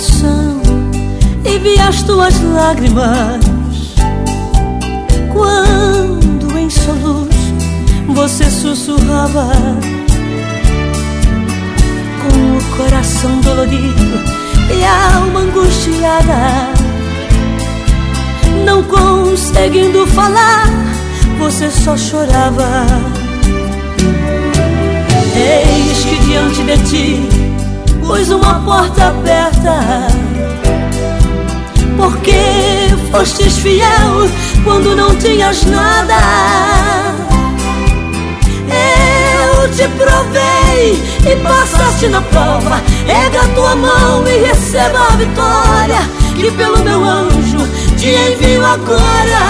coração e vi as tuas lágrimas quando em soluço você sussurrava. Com o coração dolorido e a alma angustiada, não conseguindo falar, você só chorava. Eis que diante de ti pus uma porta aberta, porque fostes fiel quando não tinhas nada. Eu te provei e passaste na prova. Erga a tua mão e receba a vitória, que pelo meu anjo te envio agora.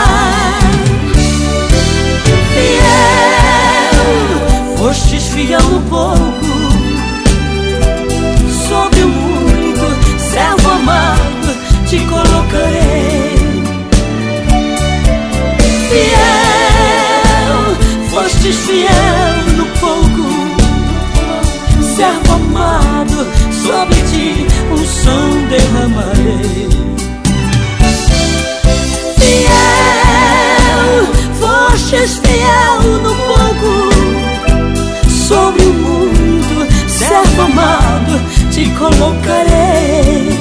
Fiel, fostes fiel no pouco, sobre o muito, servo amado, te colocarei. Fiel, fostes fiel no pouco, servo amado, sobre ti unção derramarei. Fiel, fostes fiel no pouco, sobre o muito, servo amado, te colocarei.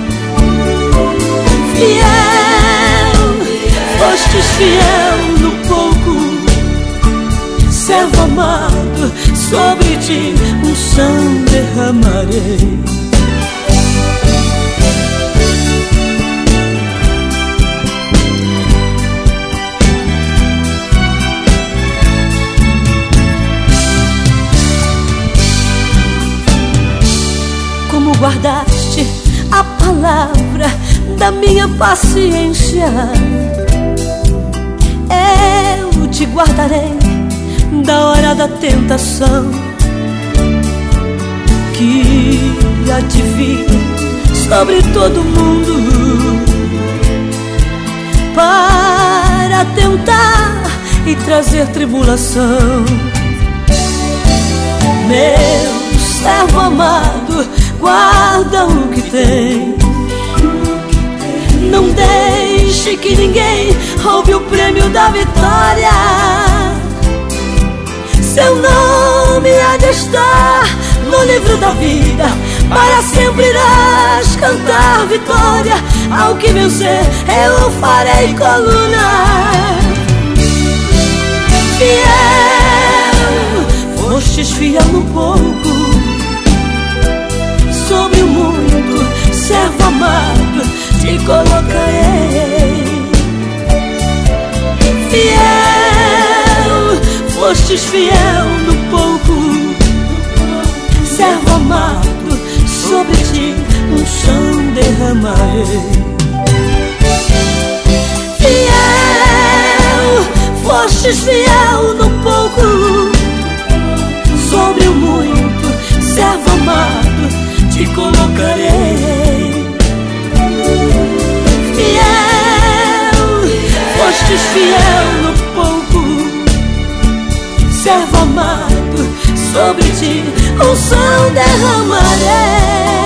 Fiel, fostes fiel no pouco, servo amado, sobre ti unção derramarei. Como guardaste a palavra da minha paciência, eu te guardarei da hora da tentação, que há de vir sobre todo mundo para tentar e trazer tribulação. Meu servo amado, guarda o que tem, não deixe que ninguém roube o prêmio da vitória. Seu nome há de estar no livro da vida, para sempre irás cantar vitória. Ao que vencer eu farei coluna. Fiel, fostes fiel no pouco, sobre o muito, servo amado, te colocarei. Fiel, fostes fiel no pouco, servo amado, sobre ti unção derramarei. Fiel, fostes fiel no pouco, sobre o muito, servo amado, te colocarei. Fiel, fostes fiel no pouco, servo amado, sobre ti unção derramarei.